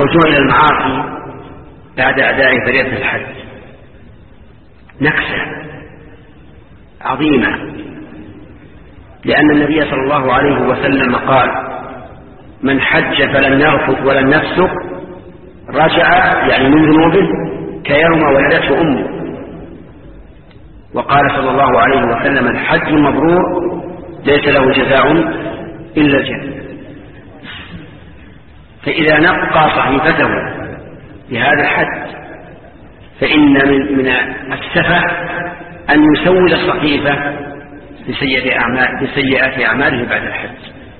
الرجوع إلى المعاصي بعد أداء فريضة الحج نكسة عظيمة، لأن النبي صلى الله عليه وسلم قال: من حج فلن يرفث ولن يفسق رجع يعني من ذنوبه كيوم ولدته أمه. وقال صلى الله عليه وسلم: الحج مبرور ليس له جزاء إلا الجنة. فإذا نقى صحيفته بهذا الحج فإن من السفه أن يسول الصحيفة بسيئات أعماله بعد الحج.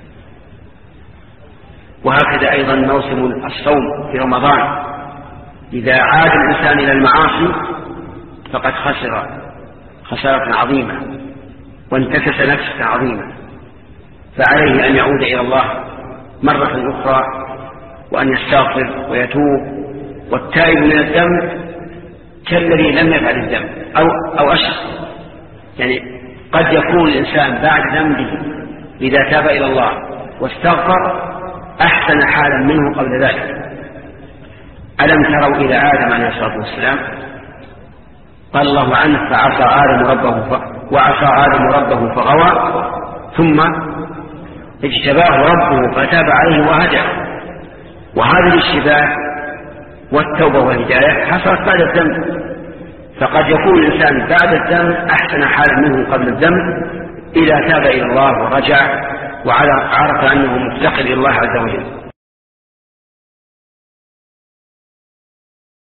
وهكذا أيضا موسم الصوم في رمضان، إذا عاد الإنسان إلى المعاصي فقد خسر خسارة عظيمة وانتكس نفسه عظيمة، فعليه أن يعود إلى الله مرة أخرى وأن يستغفر ويتوب. والتائب من الذنب كالذي لم يفعل الذنب أو أشد، يعني قد يكون الإنسان بعد ذنبه إذا تاب إلى الله واستغفر أحسن حالا منه قبل ذلك. ألم تروا إلى آدم عليه الصلاة والسلام قال الله عنه: وعصى آدم ربه فغوى ثم اجتباه ربه فتاب عليه وهدى. وهذه الاشتباه والتوبة والهداية حصلت بعد الذنب، فقد يكون الإنسان بعد الذنب أحسن حالا منه قبل الذنب إذا تاب إلى الله ورجع وعرف أنه مفتقر إلى الله عز وجل.